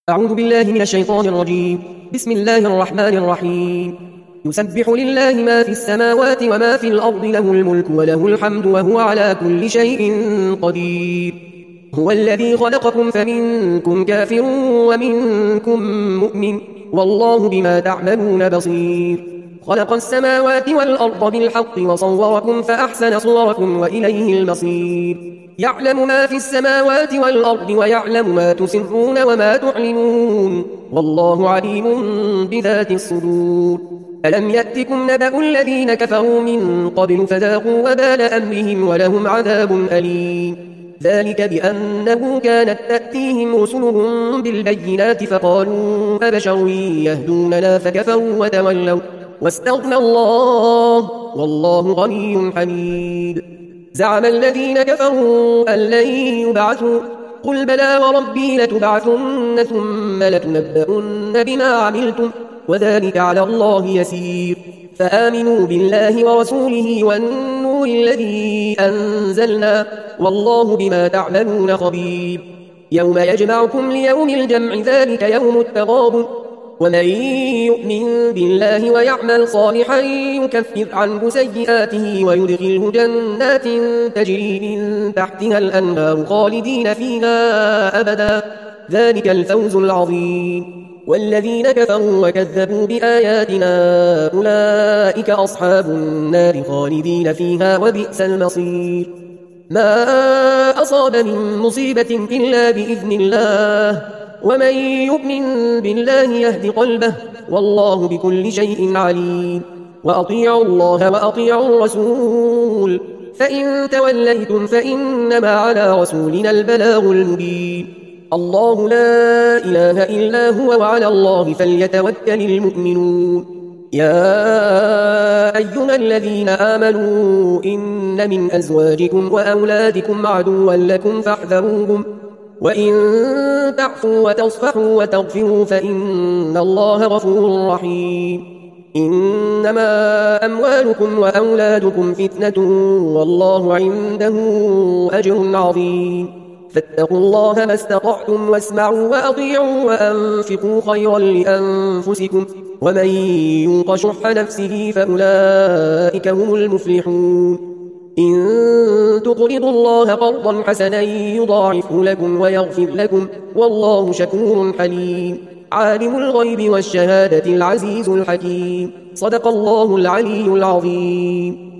أعوذ بالله من الشيطان الرجيم. بسم الله الرحمن الرحيم. يسبح لله ما في السماوات وما في الأرض، له الملك وله الحمد وهو على كل شيء قدير. هو الذي خلقكم فمنكم كافر ومنكم مؤمن، والله بما تعملون بصير. خلق السماوات والأرض بالحق وصوركم فأحسن صوركم وإليه المصير. يعلم ما في السماوات والأرض ويعلم ما تسرون وما تعلنون، والله عليم بذات الصدور. ألم يأتكم نبأ الذين كفروا من قبل فذاقوا وبال أمرهم ولهم عذاب أليم. ذلك بأنه كانت تأتيهم رسلهم بالبينات فقالوا أبشر يهدوننا فكفروا وتولوا واستغنى الله والله غني حميد. زعم الذين كفروا أن لن يبعثوا، قل بلى وربي لتبعثن ثم لتنبؤن بما عملتم وذلك على الله يسير. فآمنوا بالله ورسوله والنور الذي أنزلنا، والله بما تعملون خبير. يوم يجمعكم ليوم الجمع، ذلك يوم التغابن. ومن يؤمن بالله ويعمل صالحا يكفر عنه سيئاته ويدخله جنات تجري من تحتها الأنهار خالدين فيها أبدا، ذلك الفوز العظيم. والذين كفروا وكذبوا بآياتنا أولئك أصحاب النار خالدين فيها وبئس المصير. ما أصاب من مصيبة إلا بإذن الله، ومن يؤمن بالله يهد قلبه، والله بكل شيء عليم. وأطيعوا الله وأطيعوا الرسول، فإن توليتم فإنما على رسولنا البلاغ المبين. الله لا إله إلا هو وعلى الله فليتوكل المؤمنون. يا أيها الذين آمنوا إن من أزواجكم وأولادكم عدوا لكم فاحذروهم، وإن تعفوا وتصفحوا وتغفروا فإن الله غفور رحيم. إنما أموالكم وأولادكم فتنة والله عنده أجر عظيم. فاتقوا الله ما استطعتم واسمعوا وأطيعوا وأنفقوا خيرا لأنفسكم، ومن يوق شح نفسه فأولئك هم المفلحون. إن تقرضوا الله قرضا حسنا يضاعفه لكم ويغفر لكم، والله شكور حليم. عالم الغيب والشهادة العزيز الحكيم. صدق الله العلي العظيم.